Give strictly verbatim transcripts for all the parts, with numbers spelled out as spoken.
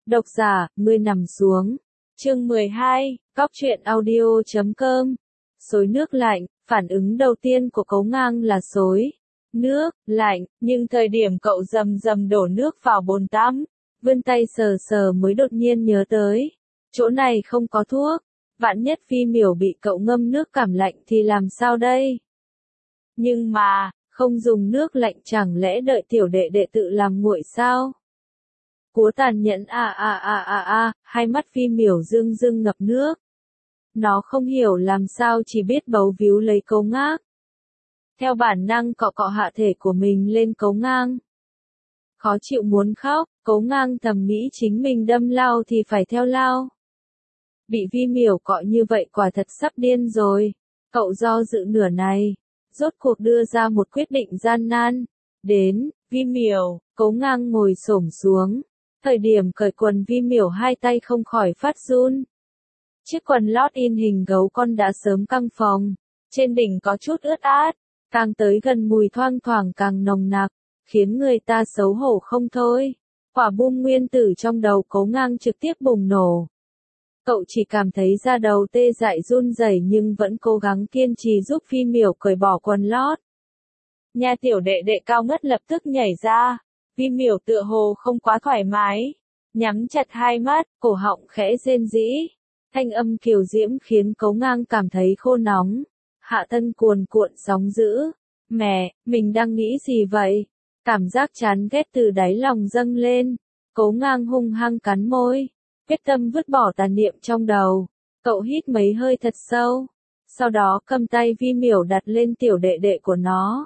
Độc giả, ngươi nằm xuống. Chương mười hai, Cóc truyện audio chấm com. Xối nước lạnh, phản ứng đầu tiên của Cấu Ngang là xối nước lạnh, nhưng thời điểm cậu rầm rầm đổ nước vào bồn tắm, vươn tay sờ sờ mới đột nhiên nhớ tới, chỗ này không có thuốc, vạn nhất Vi Miểu bị cậu ngâm nước cảm lạnh thì làm sao đây? Nhưng mà, không dùng nước lạnh chẳng lẽ đợi tiểu đệ đệ tự làm nguội sao? Cúa tàn nhẫn a a a a a, hai mắt Vi Miểu rưng rưng ngập nước. Nó không hiểu làm sao chỉ biết bấu víu lấy Cấu Ngang. Theo bản năng cọ cọ hạ thể của mình lên Cấu Ngang. Khó chịu muốn khóc, Cấu Ngang thầm nghĩ chính mình đâm lao thì phải theo lao. Bị Vi Miểu cọ như vậy quả thật sắp điên rồi. Cậu do dự nửa này, rốt cuộc đưa ra một quyết định gian nan. Đến, Vi Miểu, Cấu Ngang ngồi xổm xuống. Thời điểm cởi quần Vi Miểu hai tay không khỏi phát run. Chiếc quần lót in hình gấu con đã sớm căng phồng, trên đỉnh có chút ướt át, càng tới gần mùi thoang thoảng càng nồng nặc, khiến người ta xấu hổ không thôi. Quả bom nguyên tử trong đầu Cấu Ngang trực tiếp bùng nổ. Cậu chỉ cảm thấy da đầu tê dại run rẩy nhưng vẫn cố gắng kiên trì giúp Vi Miểu cởi bỏ quần lót. Nhà tiểu đệ đệ cao ngất lập tức nhảy ra, Vi Miểu tựa hồ không quá thoải mái, nhắm chặt hai mắt, cổ họng khẽ rên rỉ. Thanh âm kiều diễm khiến Cấu Ngang cảm thấy khô nóng, hạ thân cuồn cuộn sóng dữ. Mẹ, mình đang nghĩ gì vậy? Cảm giác chán ghét từ đáy lòng dâng lên, Cấu Ngang hung hăng cắn môi, quyết tâm vứt bỏ tà niệm trong đầu. Cậu hít mấy hơi thật sâu, sau đó cầm tay Vi Miểu đặt lên tiểu đệ đệ của nó.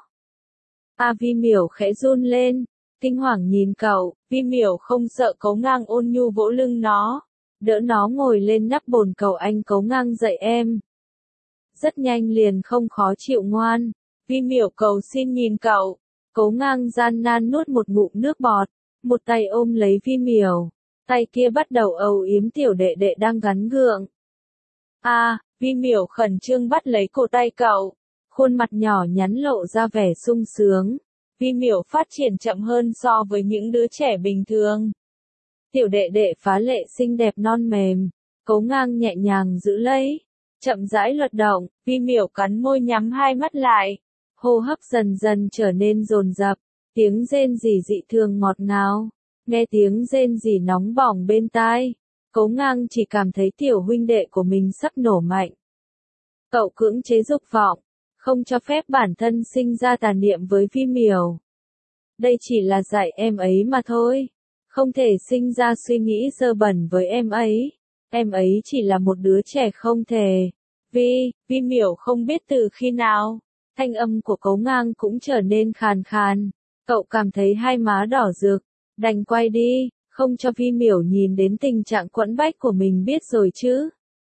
A Vi Miểu khẽ run lên, kinh hoàng nhìn cậu, Vi Miểu không sợ Cấu Ngang ôn nhu vỗ lưng nó. Đỡ nó ngồi lên nắp bồn cầu anh Cấu Ngang dậy em. Rất nhanh liền không khó chịu ngoan. Vi Miểu cầu xin nhìn cậu. Cấu Ngang gian nan nuốt một ngụm nước bọt. Một tay ôm lấy Vi Miểu. Tay kia bắt đầu âu yếm tiểu đệ đệ đang gắn gượng. A, à, Vi Miểu khẩn trương bắt lấy cổ tay cậu. Khuôn mặt nhỏ nhắn lộ ra vẻ sung sướng. Vi Miểu phát triển chậm hơn so với những đứa trẻ bình thường. Tiểu đệ đệ phá lệ xinh đẹp non mềm, Cấu Ngang nhẹ nhàng giữ lấy, chậm rãi luật động, Vi Miểu cắn môi nhắm hai mắt lại, hô hấp dần dần trở nên dồn dập, tiếng rên rỉ dị thường ngọt ngào, nghe tiếng rên rỉ nóng bỏng bên tai, Cấu Ngang chỉ cảm thấy tiểu huynh đệ của mình sắp nổ mạnh. Cậu cưỡng chế dục vọng, không cho phép bản thân sinh ra tà niệm với Vi Miểu. Đây chỉ là dạy em ấy mà thôi. Không thể sinh ra suy nghĩ dơ bẩn với em ấy. Em ấy chỉ là một đứa trẻ không thể. Vi, Vi Miểu không biết từ khi nào, thanh âm của Cấu Ngang cũng trở nên khàn khàn. Cậu cảm thấy hai má đỏ rực, đành quay đi, không cho Vi Miểu nhìn đến tình trạng quẫn bách của mình biết rồi chứ.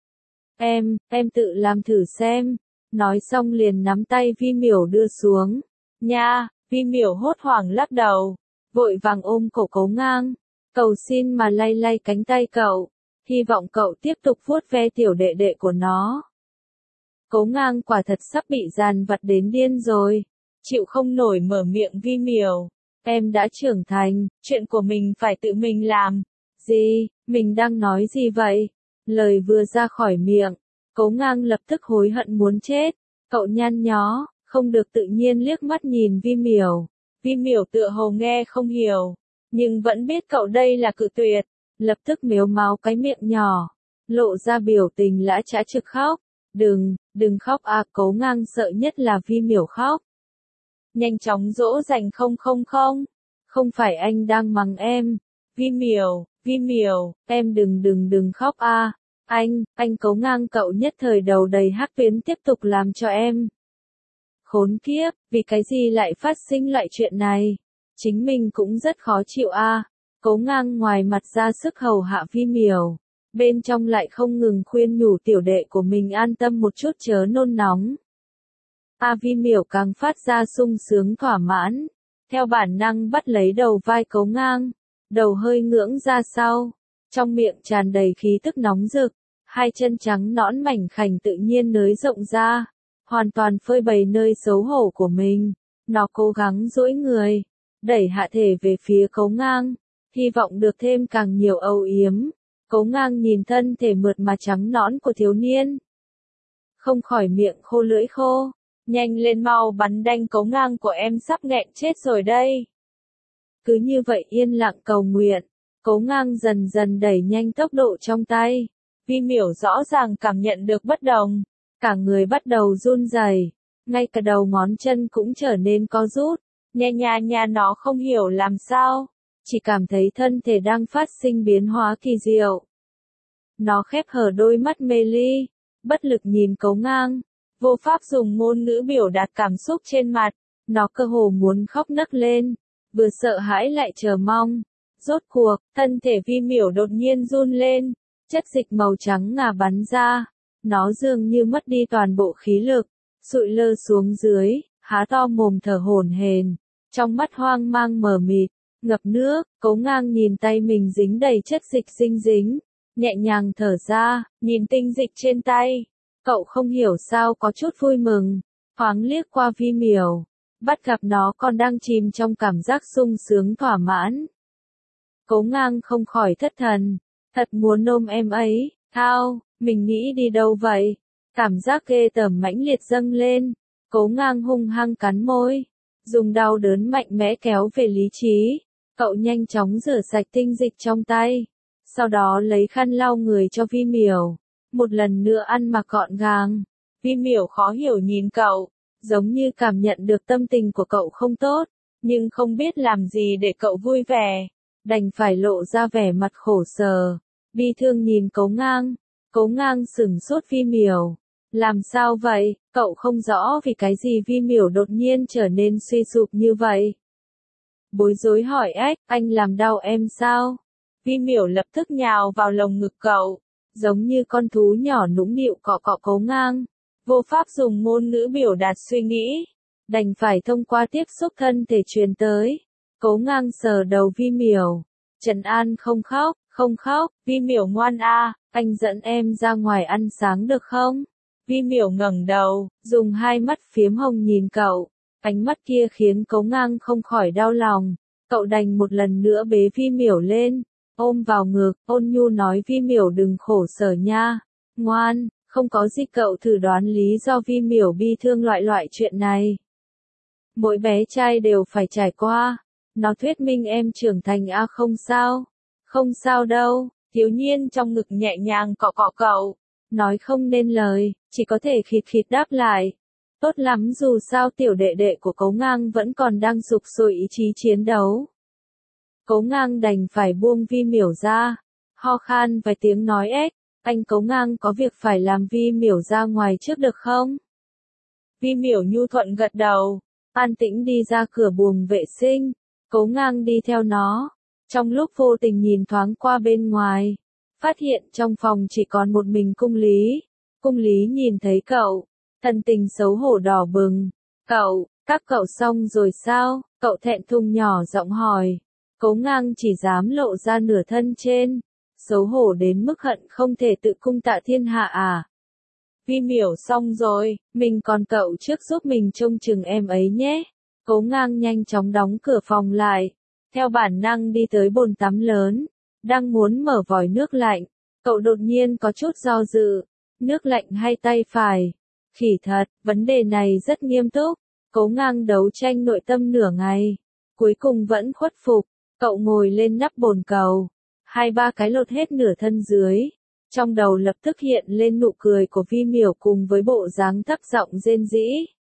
Em, em tự làm thử xem. Nói xong liền nắm tay Vi Miểu đưa xuống. Nha, Vi Miểu hốt hoảng lắc đầu. Vội vàng ôm cổ Cấu Ngang, cầu xin mà lay lay cánh tay cậu, hy vọng cậu tiếp tục vuốt ve tiểu đệ đệ của nó. Cấu Ngang quả thật sắp bị dàn vặt đến điên rồi, chịu không nổi mở miệng Vi Miểu, em đã trưởng thành, chuyện của mình phải tự mình làm. Gì, mình đang nói gì vậy? Lời vừa ra khỏi miệng, Cấu Ngang lập tức hối hận muốn chết, cậu nhăn nhó, không được tự nhiên liếc mắt nhìn Vi Miểu. Vi Miểu tựa hồ nghe không hiểu, nhưng vẫn biết cậu đây là cự tuyệt, lập tức mếu máo cái miệng nhỏ, lộ ra biểu tình lã chã trực khóc. Đừng, đừng khóc à, Cấu Ngang sợ nhất là Vi Miểu khóc. Nhanh chóng dỗ dành không không không, không phải anh đang mắng em. Vi Miểu, Vi Miểu, em đừng đừng đừng khóc à, anh, anh Cấu Ngang cậu nhất thời đầu đầy hắc tuyến tiếp tục làm cho em. Khốn kiếp, vì cái gì lại phát sinh loại chuyện này? Chính mình cũng rất khó chịu a. À. Cấu Ngang ngoài mặt ra sức hầu hạ Vi Miểu, bên trong lại không ngừng khuyên nhủ tiểu đệ của mình an tâm một chút chớ nôn nóng. A à, Vi Miểu càng phát ra sung sướng thỏa mãn, theo bản năng bắt lấy đầu vai Cấu Ngang, đầu hơi ngưỡng ra sau, trong miệng tràn đầy khí tức nóng rực, hai chân trắng nõn mảnh khảnh tự nhiên nới rộng ra. Hoàn toàn phơi bày nơi xấu hổ của mình, nó cố gắng duỗi người, đẩy hạ thể về phía Cấu Ngang, hy vọng được thêm càng nhiều âu yếm. Cố Ngang nhìn thân thể mượt mà trắng nõn của thiếu niên, không khỏi miệng khô lưỡi khô. Nhanh lên mau bắn đanh, Cố Ngang của em sắp nghẹn chết rồi đây. Cứ như vậy yên lặng cầu nguyện, Cố Ngang dần dần đẩy nhanh tốc độ trong tay. Vi Miểu rõ ràng cảm nhận được bất đồng, cả người bắt đầu run rẩy, ngay cả đầu ngón chân cũng trở nên co rút. Nha nha nha, nó không hiểu làm sao, chỉ cảm thấy thân thể đang phát sinh biến hóa kỳ diệu. Nó khép hờ đôi mắt mê ly, bất lực nhìn Cố Ngang, vô pháp dùng ngôn ngữ biểu đạt cảm xúc trên mặt. Nó cơ hồ muốn khóc nấc lên, vừa sợ hãi lại chờ mong. Rốt cuộc, thân thể Vi Miểu đột nhiên run lên, chất dịch màu trắng ngà bắn ra. Nó dường như mất đi toàn bộ khí lực, sụi lơ xuống dưới, há to mồm thở hổn hển, trong mắt hoang mang mờ mịt, ngập nước. Cố Ngang nhìn tay mình dính đầy chất dịch dinh dính, nhẹ nhàng thở ra, nhìn tinh dịch trên tay. Cậu không hiểu sao có chút vui mừng, thoáng liếc qua Vi Miểu, bắt gặp nó còn đang chìm trong cảm giác sung sướng thỏa mãn. Cố Ngang không khỏi thất thần, thật muốn ôm em ấy. Thao, mình nghĩ đi đâu vậy? Cảm giác ghê tởm mãnh liệt dâng lên, Cố Ngang hung hăng cắn môi, dùng đau đớn mạnh mẽ kéo về lý trí. Cậu nhanh chóng rửa sạch tinh dịch trong tay, sau đó lấy khăn lau người cho Vi Miểu, một lần nữa ăn mặc gọn gàng. Vi Miểu khó hiểu nhìn cậu, giống như cảm nhận được tâm tình của cậu không tốt, nhưng không biết làm gì để cậu vui vẻ, đành phải lộ ra vẻ mặt khổ sở, bi thương nhìn Cố Ngang. Cố Ngang sửng sốt. Vi Miểu, làm sao vậy? Cậu không rõ vì cái gì Vi Miểu đột nhiên trở nên suy sụp như vậy. Bối rối hỏi ếch, anh làm đau em sao? Vi Miểu lập tức nhào vào lồng ngực cậu, giống như con thú nhỏ nũng nịu cọ cọ Cố Ngang, vô pháp dùng ngôn ngữ biểu đạt suy nghĩ, đành phải thông qua tiếp xúc thân thể truyền tới. Cố Ngang sờ đầu Vi Miểu, trấn an, không khóc, không khóc, Vi Miểu ngoan a, anh dẫn em ra ngoài ăn sáng được không? Vi Miểu ngẩng đầu, dùng hai mắt phiếm hồng nhìn cậu, ánh mắt kia khiến Cố Ngang không khỏi đau lòng. Cậu đành một lần nữa bế Vi Miểu lên, ôm vào ngực, ôn nhu nói Vi Miểu đừng khổ sở nha, ngoan, không có gì. Cậu thử đoán lý do Vi Miểu bi thương loại loại chuyện này. Mỗi bé trai đều phải trải qua. Nó thuyết minh em trưởng thành a. Không sao, không sao đâu. Thiếu nhiên trong ngực nhẹ nhàng cọ cọ cậu, nói không nên lời, chỉ có thể khịt khịt đáp lại. Tốt lắm, dù sao tiểu đệ đệ của Cố Ngang vẫn còn đang sục sôi ý chí chiến đấu. Cố Ngang đành phải buông Vi Miểu ra, ho khan vài tiếng nói ếch, anh Cố Ngang có việc phải làm, Vi Miểu ra ngoài trước được không? Vi Miểu nhu thuận gật đầu, an tĩnh đi ra cửa buồng vệ sinh. Cố Ngang đi theo nó, trong lúc vô tình nhìn thoáng qua bên ngoài, phát hiện trong phòng chỉ còn một mình Cung Lý. Cung Lý nhìn thấy cậu, thần tình xấu hổ đỏ bừng. Cậu, các cậu xong rồi sao? Cậu thẹn thùng nhỏ giọng hỏi. Cố Ngang chỉ dám lộ ra nửa thân trên, xấu hổ đến mức hận không thể tự cung tạ thiên hạ à. Vi Miểu xong rồi, mình còn cậu trước giúp mình trông chừng em ấy nhé. Cố Ngang nhanh chóng đóng cửa phòng lại, theo bản năng đi tới bồn tắm lớn, đang muốn mở vòi nước lạnh, cậu đột nhiên có chút do dự, nước lạnh hay tay phải? Khỉ thật, vấn đề này rất nghiêm túc. Cố Ngang đấu tranh nội tâm nửa ngày, cuối cùng vẫn khuất phục. Cậu ngồi lên nắp bồn cầu, hai ba cái lột hết nửa thân dưới, trong đầu lập tức hiện lên nụ cười của Vi Miểu cùng với bộ dáng thấp giọng rên rỉ.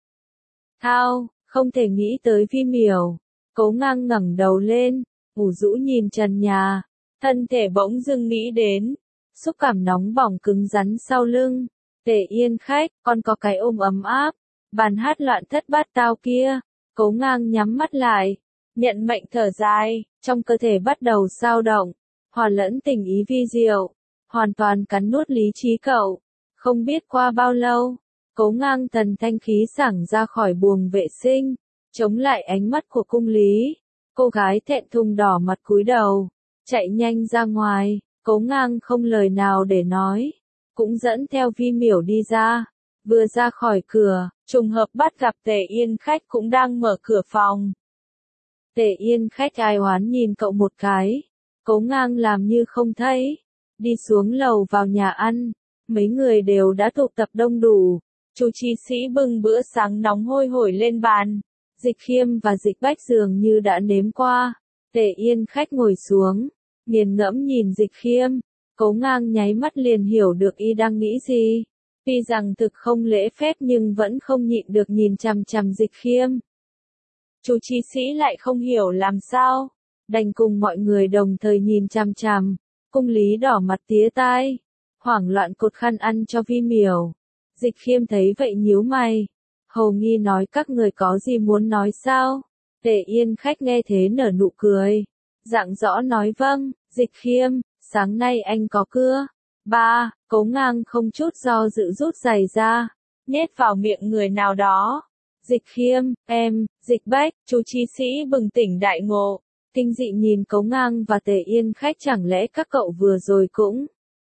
Thao, không thể nghĩ tới Vi Miểu. Cố Ngang ngẩng đầu lên, ủ rũ nhìn trần nhà, thân thể bỗng dưng nghĩ đến xúc cảm nóng bỏng cứng rắn sau lưng. Tề Yên Khách, còn có cái ôm ấm áp, bàn hát loạn thất bát tao kia. Cố Ngang nhắm mắt lại, nhận mệnh thở dài, trong cơ thể bắt đầu dao động, hòa lẫn tình ý vi diệu, hoàn toàn cắn nuốt lý trí cậu. Không biết qua bao lâu, Cố Ngang thần thanh khí sảng ra khỏi buồng vệ sinh, chống lại ánh mắt của Cung Lý. Cô gái thẹn thùng đỏ mặt cúi đầu, chạy nhanh ra ngoài. Cố Ngang không lời nào để nói, cũng dẫn theo Vi Miểu đi ra. Vừa ra khỏi cửa, trùng hợp bắt gặp Tề Yên Khách cũng đang mở cửa phòng. Tề Yên Khách ai oán nhìn cậu một cái, Cố Ngang làm như không thấy. Đi xuống lầu vào nhà ăn. Mấy người đều đã tụ tập đông đủ. Chu Chi Sĩ bưng bữa sáng nóng hôi hổi lên bàn. Dịch Khiêm và Dịch Bách dường như đã nếm qua. Tề Yên Khách ngồi xuống. Nghiền ngẫm nhìn Dịch Khiêm. Cố Ngang nháy mắt liền hiểu được y đang nghĩ gì. Tuy rằng thực không lễ phép nhưng vẫn không nhịn được nhìn chằm chằm Dịch Khiêm. Chu Chi Sĩ lại không hiểu làm sao. Đành cùng mọi người đồng thời nhìn chằm chằm. Cung Lý đỏ mặt tía tai. Hoảng loạn cột khăn ăn cho Vi Miểu. Dịch Khiêm thấy vậy nhíu mày. Hầu nghi nói các người có gì muốn nói sao? Tề Yên Khách nghe thế nở nụ cười. Rạng rõ nói vâng, Dịch Khiêm, sáng nay anh có cưa. Ba, Cố Ngang không chút do dự rút giày ra. Nhét vào miệng người nào đó. Dịch Khiêm, em, Dịch Bách, Chu Chi Sĩ bừng tỉnh đại ngộ. Kinh dị nhìn Cố Ngang và Tề Yên Khách, chẳng lẽ các cậu vừa rồi cũng.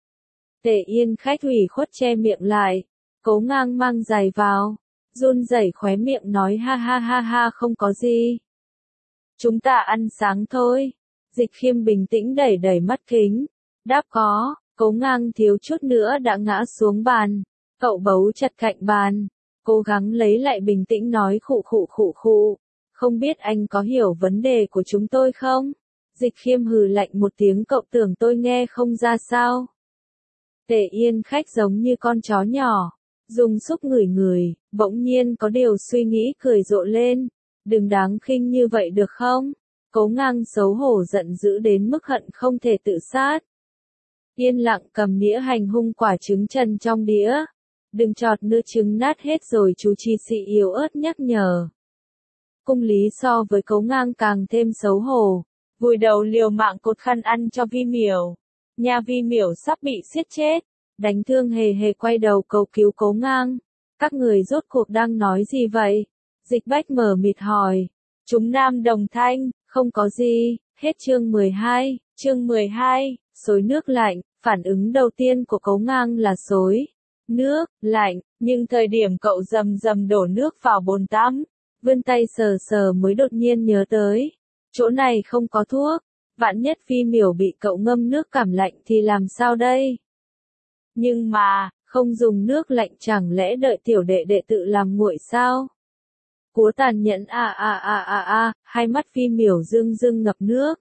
Tề Yên Khách ủy khuất che miệng lại. Cố Ngang mang giày vào. Run rẩy khóe miệng nói ha ha ha ha không có gì. Chúng ta ăn sáng thôi. Dịch Khiêm bình tĩnh đẩy đẩy mắt kính. Đáp có. Cố Ngang thiếu chút nữa đã ngã xuống bàn. Cậu bấu chặt cạnh bàn. Cố gắng lấy lại bình tĩnh nói khụ khụ khụ khụ. Không biết anh có hiểu vấn đề của chúng tôi không? Dịch Khiêm hừ lạnh một tiếng, cậu tưởng tôi nghe không ra sao? Tề Yên Khách giống như con chó nhỏ. Dùng xúc ngửi ngửi, bỗng nhiên có điều suy nghĩ cười rộ lên. Đừng đáng khinh như vậy được không? Cố Ngang xấu hổ giận dữ đến mức hận không thể tự sát. Yên lặng cầm đĩa hành hung quả trứng trần trong đĩa. Đừng chọt nữa trứng nát hết rồi, Chu Chi Sĩ yếu ớt nhắc nhở. Cung Lý so với Cố Ngang càng thêm xấu hổ. Vùi đầu liều mạng cột khăn ăn cho Vi Miểu. Nhà Vi Miểu sắp bị siết chết. Đánh thương hề hề quay đầu cầu cứu Cố Ngang. Các người rốt cuộc đang nói gì vậy? Dịch Bách mở mịt hỏi. Chúng nam đồng thanh, không có gì. Hết chương mười hai. Chương mười hai, xối nước lạnh. Phản ứng đầu tiên của Cố Ngang là xối nước lạnh, nhưng thời điểm cậu rầm rầm đổ nước vào bồn tắm, vươn tay sờ sờ mới đột nhiên nhớ tới. Chỗ này không có thuốc. Vạn nhất Vi Miểu bị cậu ngâm nước cảm lạnh thì làm sao đây? Nhưng mà, không dùng nước lạnh chẳng lẽ đợi tiểu đệ đệ tự làm nguội sao? Cúa tàn nhẫn a a a a a, hai mắt Vi Miểu rưng rưng ngập nước.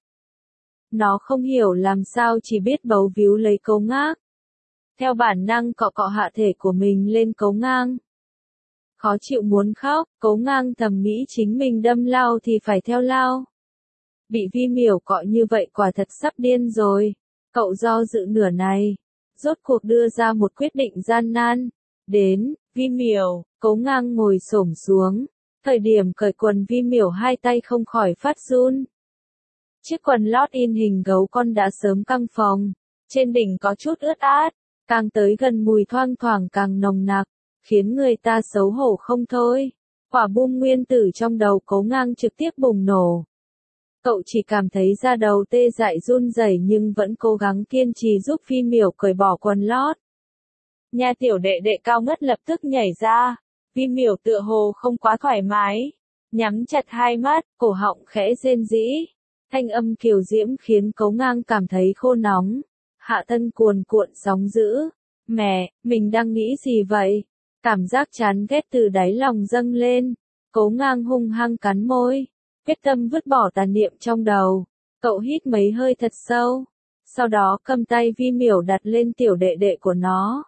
Nó không hiểu làm sao chỉ biết bấu víu lấy Cố Ngang. Theo bản năng cọ cọ hạ thể của mình lên Cố Ngang. Khó chịu muốn khóc, Cố Ngang thầm nghĩ chính mình đâm lao thì phải theo lao. Bị Vi Miểu cọ như vậy quả thật sắp điên rồi. Cậu do dự nửa này. Rốt cuộc đưa ra một quyết định gian nan. Đến, Vi Miểu, Cố Ngang ngồi xổm xuống. Thời điểm cởi quần Vi Miểu hai tay không khỏi phát run. Chiếc quần lót in hình gấu con đã sớm căng phồng. Trên đỉnh có chút ướt át. Càng tới gần mùi thoang thoảng càng nồng nặc. Khiến người ta xấu hổ không thôi. Quả bom nguyên tử trong đầu Cố Ngang trực tiếp bùng nổ. Cậu chỉ cảm thấy da đầu tê dại run rẩy nhưng vẫn cố gắng kiên trì giúp Vi Miểu cởi bỏ quần lót. Nhà tiểu đệ đệ cao ngất lập tức nhảy ra. Vi Miểu tựa hồ không quá thoải mái. Nhắm chặt hai mắt, cổ họng khẽ rên rỉ. Thanh âm kiều diễm khiến Cố Ngang cảm thấy khô nóng. Hạ thân cuồn cuộn sóng dữ. Mẹ, mình đang nghĩ gì vậy? Cảm giác chán ghét từ đáy lòng dâng lên. Cố Ngang hung hăng cắn môi. Quyết tâm vứt bỏ tà niệm trong đầu. Cậu hít mấy hơi thật sâu. Sau đó cầm tay Vi Miểu đặt lên tiểu đệ đệ của nó.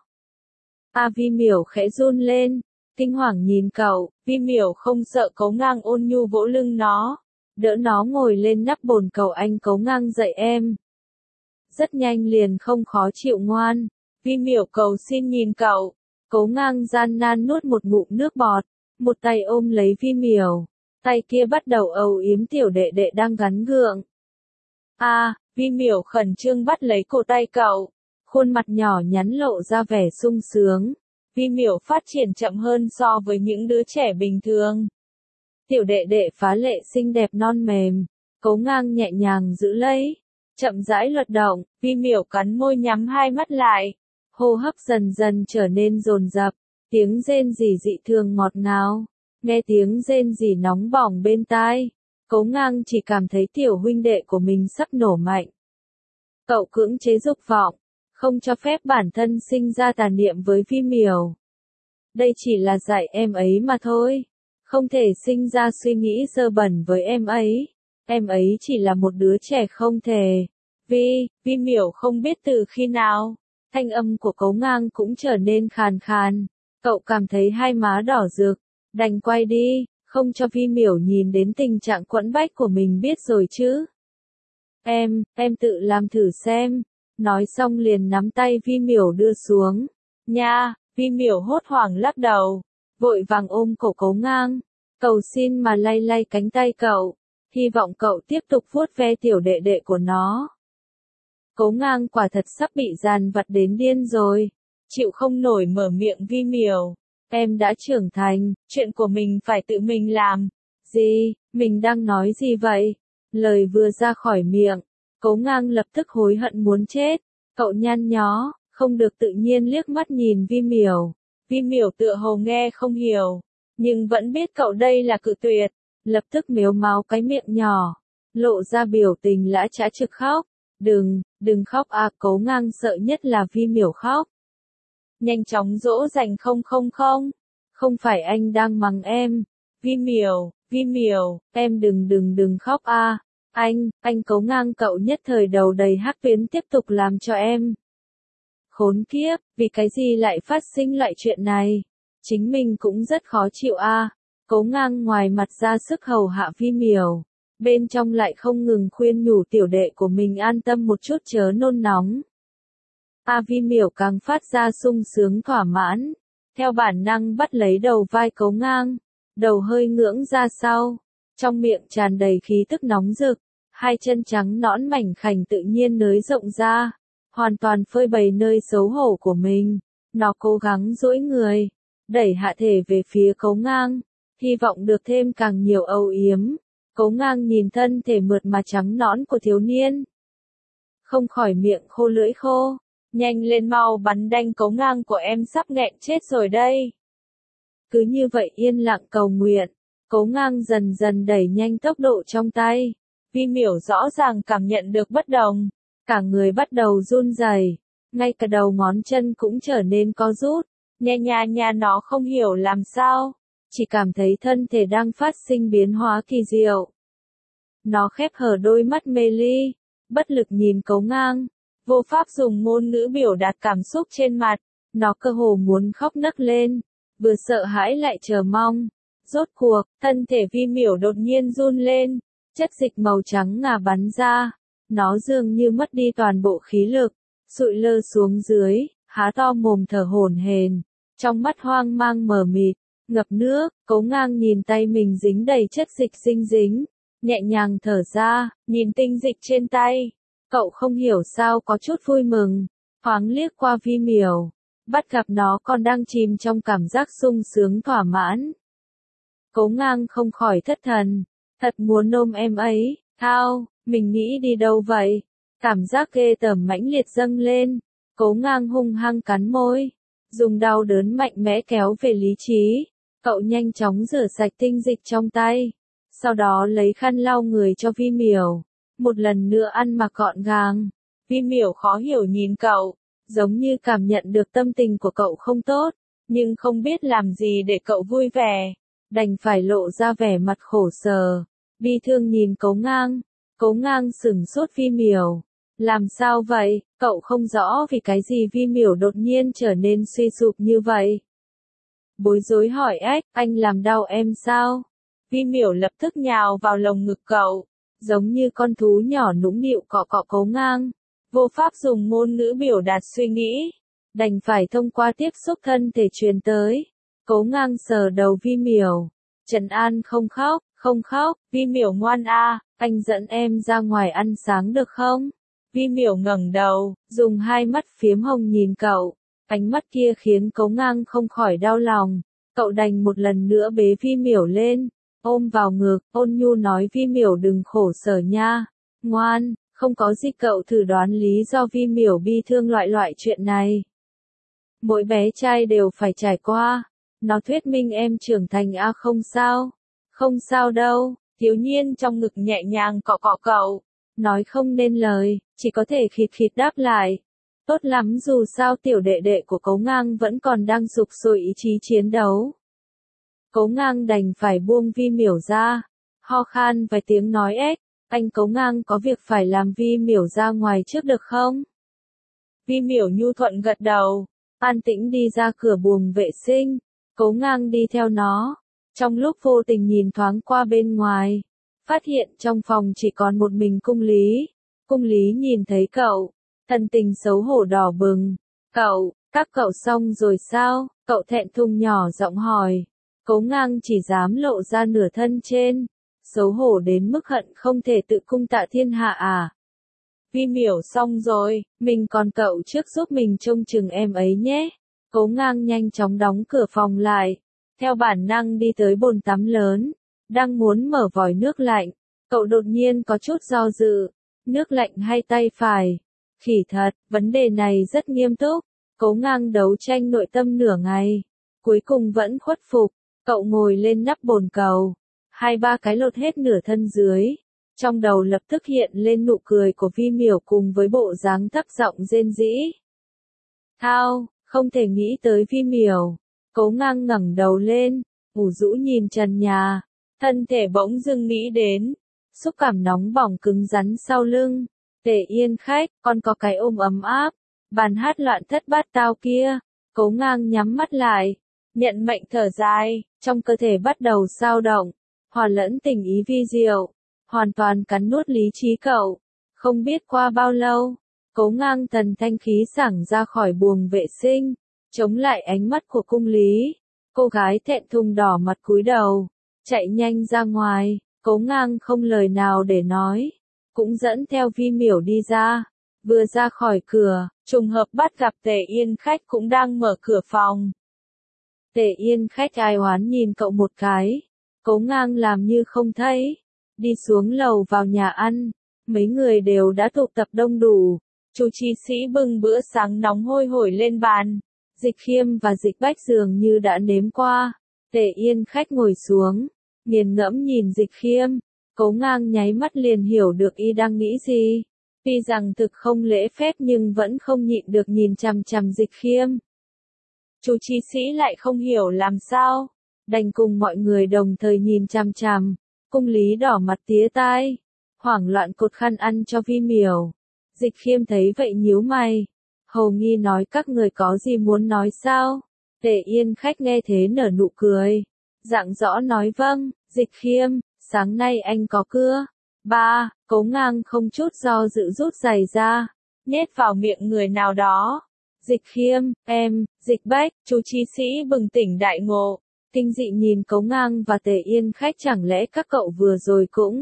A Vi Miểu khẽ run lên. Kinh hoàng nhìn cậu. Vi Miểu không sợ Cố Ngang ôn nhu vỗ lưng nó. Đỡ nó ngồi lên nắp bồn cầu, anh Cố Ngang dậy em. Rất nhanh liền không khó chịu ngoan. Vi Miểu cầu xin nhìn cậu. Cố Ngang gian nan nuốt một ngụm nước bọt. Một tay ôm lấy Vi Miểu. Tay kia bắt đầu âu yếm tiểu đệ đệ đang gắn gượng. A, à, Vi Miểu khẩn trương bắt lấy cổ tay cậu. Khuôn mặt nhỏ nhắn lộ ra vẻ sung sướng. Vi Miểu phát triển chậm hơn so với những đứa trẻ bình thường. Tiểu đệ đệ phá lệ xinh đẹp non mềm. Cố Ngang nhẹ nhàng giữ lấy. Chậm rãi luật động, Vi Miểu cắn môi nhắm hai mắt lại. Hô hấp dần dần trở nên dồn dập. Tiếng rên rỉ dị thường ngọt ngào. Nghe tiếng rên rỉ nóng bỏng bên tai. Cố Ngang chỉ cảm thấy tiểu huynh đệ của mình sắp nổ mạnh. Cậu cưỡng chế dục vọng, không cho phép bản thân sinh ra tà niệm với Vi Miểu. Đây chỉ là dạy em ấy mà thôi. Không thể sinh ra suy nghĩ dơ bẩn với em ấy. Em ấy chỉ là một đứa trẻ không thể. Vi, Vi Miểu không biết từ khi nào, thanh âm của Cố Ngang cũng trở nên khàn khàn. Cậu cảm thấy hai má đỏ rực, đành quay đi, không cho Vi Miểu nhìn đến tình trạng quẫn bách của mình biết rồi chứ. Em, em tự làm thử xem. Nói xong liền nắm tay Vi Miểu đưa xuống. Nha, Vi Miểu hốt hoảng lắc đầu, vội vàng ôm cổ Cố Ngang, cầu xin mà lay lay cánh tay cậu, hy vọng cậu tiếp tục vuốt ve tiểu đệ đệ của nó. Cố Ngang quả thật sắp bị dàn vặt đến điên rồi, chịu không nổi mở miệng Vi Miểu. Em đã trưởng thành, chuyện của mình phải tự mình làm. Gì, mình đang nói gì vậy? Lời vừa ra khỏi miệng, Cố Ngang lập tức hối hận muốn chết. Cậu nhăn nhó, không được tự nhiên liếc mắt nhìn Vi Miểu. Vi Miểu tựa hồ nghe không hiểu, nhưng vẫn biết cậu đây là cự tuyệt, lập tức mếu máo cái miệng nhỏ, lộ ra biểu tình lã chã trực khóc. Đừng, đừng khóc à, Cố Ngang sợ nhất là Vi Miểu khóc. Nhanh chóng dỗ dành không không không, không phải anh đang mắng em. Vi Miểu, Vi Miểu, em đừng đừng đừng khóc a. Anh, anh Cố Ngang cậu nhất thời đầu đầy hắc tuyến tiếp tục làm cho em. Khốn kiếp, vì cái gì lại phát sinh loại chuyện này? Chính mình cũng rất khó chịu a. Cố Ngang ngoài mặt ra sức hầu hạ Vi Miểu, bên trong lại không ngừng khuyên nhủ tiểu đệ của mình an tâm một chút chớ nôn nóng. A Vi Miểu càng phát ra sung sướng thỏa mãn, theo bản năng bắt lấy đầu vai Cố Ngang, đầu hơi ngưỡng ra sau, trong miệng tràn đầy khí tức nóng rực, hai chân trắng nõn mảnh khảnh tự nhiên nới rộng ra, hoàn toàn phơi bày nơi xấu hổ của mình. Nó cố gắng duỗi người, đẩy hạ thể về phía Cố Ngang, hy vọng được thêm càng nhiều âu yếm. Cố Ngang nhìn thân thể mượt mà trắng nõn của thiếu niên, không khỏi miệng khô lưỡi khô. Nhanh lên mau bắn đanh, Cố Ngang của em sắp nghẹn chết rồi đây. Cứ như vậy yên lặng cầu nguyện, Cố Ngang dần dần đẩy nhanh tốc độ trong tay. Vi Miểu rõ ràng cảm nhận được bất đồng, cả người bắt đầu run rẩy, ngay cả đầu ngón chân cũng trở nên co rút. Nha nha nha, nó không hiểu làm sao, chỉ cảm thấy thân thể đang phát sinh biến hóa kỳ diệu. Nó khép hờ đôi mắt mê ly, bất lực nhìn Cố Ngang, vô pháp dùng ngôn ngữ biểu đạt cảm xúc trên mặt. Nó cơ hồ muốn khóc nấc lên, vừa sợ hãi lại chờ mong. Rốt cuộc, thân thể Vi Miểu đột nhiên run lên, chất dịch màu trắng ngà bắn ra. Nó dường như mất đi toàn bộ khí lực, sụi lơ xuống dưới, há to mồm thở hổn hển, trong mắt hoang mang mờ mịt, ngập nước. Cố Ngang nhìn tay mình dính đầy chất dịch dinh dính, nhẹ nhàng thở ra, nhìn tinh dịch trên tay. Cậu không hiểu sao có chút vui mừng, thoáng liếc qua Vi Miểu, bắt gặp nó còn đang chìm trong cảm giác sung sướng thỏa mãn. Cố Ngang không khỏi thất thần, thật muốn ôm em ấy. Thao, mình nghĩ đi đâu vậy? Cảm giác ghê tởm mãnh liệt dâng lên, Cố Ngang hung hăng cắn môi, dùng đau đớn mạnh mẽ kéo về lý trí. Cậu nhanh chóng rửa sạch tinh dịch trong tay, sau đó lấy khăn lau người cho Vi Miểu, một lần nữa ăn mặc gọn gàng. Vi Miểu khó hiểu nhìn cậu, giống như cảm nhận được tâm tình của cậu không tốt, nhưng không biết làm gì để cậu vui vẻ, đành phải lộ ra vẻ mặt khổ sở, bi thương nhìn Cố Ngang. Cố Ngang sửng sốt. Vi Miểu, làm sao vậy? Cậu không rõ vì cái gì Vi Miểu đột nhiên trở nên suy sụp như vậy. Bối rối hỏi ếch, anh làm đau em sao? Vi Miểu lập tức nhào vào lồng ngực cậu, giống như con thú nhỏ nũng nịu cọ cọ Cố Ngang, vô pháp dùng ngôn ngữ biểu đạt suy nghĩ, đành phải thông qua tiếp xúc thân thể truyền tới. Cố Ngang sờ đầu Vi Miểu, trấn an không khóc, không khóc, Vi Miểu ngoan a, anh dẫn em ra ngoài ăn sáng được không? Vi Miểu ngẩng đầu, dùng hai mắt phiếm hồng nhìn cậu, ánh mắt kia khiến Cố Ngang không khỏi đau lòng. Cậu đành một lần nữa bế Vi Miểu lên, ôm vào ngực, ôn nhu nói Vi Miểu đừng khổ sở nha, ngoan, không có gì. Cậu thử đoán lý do Vi Miểu bi thương loại loại chuyện này. Mỗi bé trai đều phải trải qua, nó thuyết minh em trưởng thành a. Không sao, không sao đâu. Thiếu niên trong ngực nhẹ nhàng cọ cọ cậu, nói không nên lời. chỉ có thể khịt khịt đáp lại. Tốt lắm, dù sao tiểu đệ đệ của Cố Ngang vẫn còn đang sục sôi ý chí chiến đấu. Cố Ngang đành phải buông Vi Miểu ra, ho khan vài tiếng nói ếch, anh Cố Ngang có việc phải làm, Vi Miểu ra ngoài trước được không? Vi Miểu nhu thuận gật đầu, an tĩnh đi ra cửa buồng vệ sinh, Cố Ngang đi theo nó, trong lúc vô tình nhìn thoáng qua bên ngoài, phát hiện trong phòng chỉ còn một mình Cung Lý. Cung Lý nhìn thấy cậu, thần tình xấu hổ đỏ bừng. Cậu, các cậu xong rồi sao? Cậu thẹn thùng nhỏ giọng hỏi. Cố Ngang chỉ dám lộ ra nửa thân trên, xấu hổ đến mức hận không thể tự cung tạ thiên hạ à. Vi Miểu xong rồi, mình còn cậu trước giúp mình trông chừng em ấy nhé. Cố Ngang nhanh chóng đóng cửa phòng lại, theo bản năng đi tới bồn tắm lớn, đang muốn mở vòi nước lạnh, cậu đột nhiên có chút do dự, nước lạnh hay tay phải? Khỉ thật, vấn đề này rất nghiêm túc. Cố Ngang đấu tranh nội tâm nửa ngày, cuối cùng vẫn khuất phục. Cậu ngồi lên nắp bồn cầu, hai ba cái lột hết nửa thân dưới, trong đầu lập tức hiện lên nụ cười của Vi Miểu cùng với bộ dáng thấp giọng rên rỉ. Thao, không thể nghĩ tới Vi Miểu. Cố Ngang ngẩng đầu lên, ủ rũ nhìn trần nhà, thân thể bỗng dưng nghĩ đến xúc cảm nóng bỏng cứng rắn sau lưng. Tề Yên Khách, con có cái ôm ấm áp, bàn hát loạn thất bát tao kia. Cố Ngang nhắm mắt lại, nhận mệnh thở dài, trong cơ thể bắt đầu dao động, hòa lẫn tình ý vi diệu, hoàn toàn cắn nuốt lý trí cậu. Không biết qua bao lâu, Cố Ngang thần thanh khí sảng ra khỏi buồng vệ sinh, chống lại ánh mắt của Cung Lý. Cô gái thẹn thùng đỏ mặt cúi đầu, chạy nhanh ra ngoài. Cố Ngang không lời nào để nói, cũng dẫn theo Vi Miểu đi ra. Vừa ra khỏi cửa, trùng hợp bắt gặp Tề Yên Khách cũng đang mở cửa phòng. Tề Yên Khách ai oán nhìn cậu một cái, Cố Ngang làm như không thấy, đi xuống lầu vào nhà ăn. Mấy người đều đã tụ tập đông đủ, Chu Chi Sĩ bưng bữa sáng nóng hôi hổi lên bàn. Dịch Khiêm và Dịch Bách dường như đã nếm qua. Tề Yên Khách ngồi xuống, nghiền ngẫm nhìn Dịch Khiêm. Cố Ngang nháy mắt liền hiểu được y đang nghĩ gì. Tuy rằng thực không lễ phép nhưng vẫn không nhịn được nhìn chằm chằm Dịch Khiêm. Chu Chi Sĩ lại không hiểu làm sao, đành cùng mọi người đồng thời nhìn chằm chằm. Cung Lý đỏ mặt tía tai, hoảng loạn cột khăn ăn cho Vi Miểu. Dịch Khiêm thấy vậy nhíu mày, hầu nghi nói các người có gì muốn nói sao? Tề Yên Khách nghe thế nở nụ cười, rạng rõ nói vâng. Dịch Khiêm, sáng nay anh có cưa. Ba, Cố Ngang không chút do dự rút giày ra, nhét vào miệng người nào đó. Dịch Khiêm, em, Dịch Bách, Chu Chi Sĩ bừng tỉnh đại ngộ, kinh dị nhìn Cố Ngang và Tề Yên Khách, chẳng lẽ các cậu vừa rồi cũng.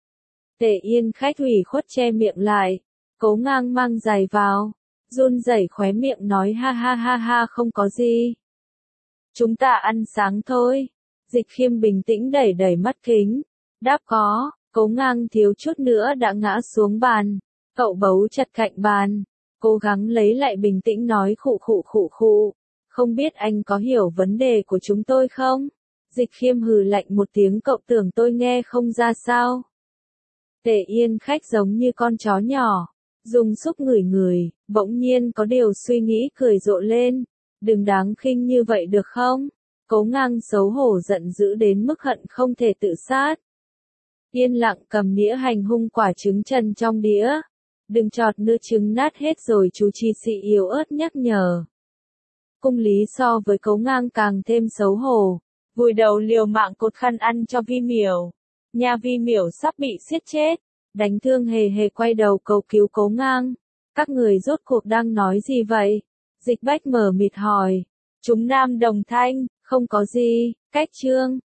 Tề Yên Khách ủy khuất che miệng lại, Cố Ngang mang giày vào, run rẩy khóe miệng nói ha ha ha ha không có gì. Chúng ta ăn sáng thôi. Dịch Khiêm bình tĩnh đẩy đẩy mắt kính, đáp có. Cố Ngang thiếu chút nữa đã ngã xuống bàn, cậu bấu chặt cạnh bàn, cố gắng lấy lại bình tĩnh nói khụ khụ khụ khụ, không biết anh có hiểu vấn đề của chúng tôi không? Dịch Khiêm hừ lạnh một tiếng, cậu tưởng tôi nghe không ra sao? Tề Yên Khách giống như con chó nhỏ, dùng xúc ngửi ngửi, bỗng nhiên có điều suy nghĩ cười rộ lên, đừng đáng khinh như vậy được không? Cố Ngang xấu hổ giận dữ đến mức hận không thể tự sát. Yên lặng cầm đĩa hành hung quả trứng trần trong đĩa. Đừng chọt nữa trứng nát hết rồi, Chu Chi Sĩ yếu ớt nhắc nhở. Cung Lý so với Cố Ngang càng thêm xấu hổ, vùi đầu liều mạng cột khăn ăn cho Vi Miểu. Nhà Vi Miểu sắp bị siết chết, đánh thương hề hề quay đầu cầu cứu Cố Ngang. Các người rốt cuộc đang nói gì vậy? Dịch Bách mở mịt hỏi. Chúng nam đồng thanh, không có gì. Cách chương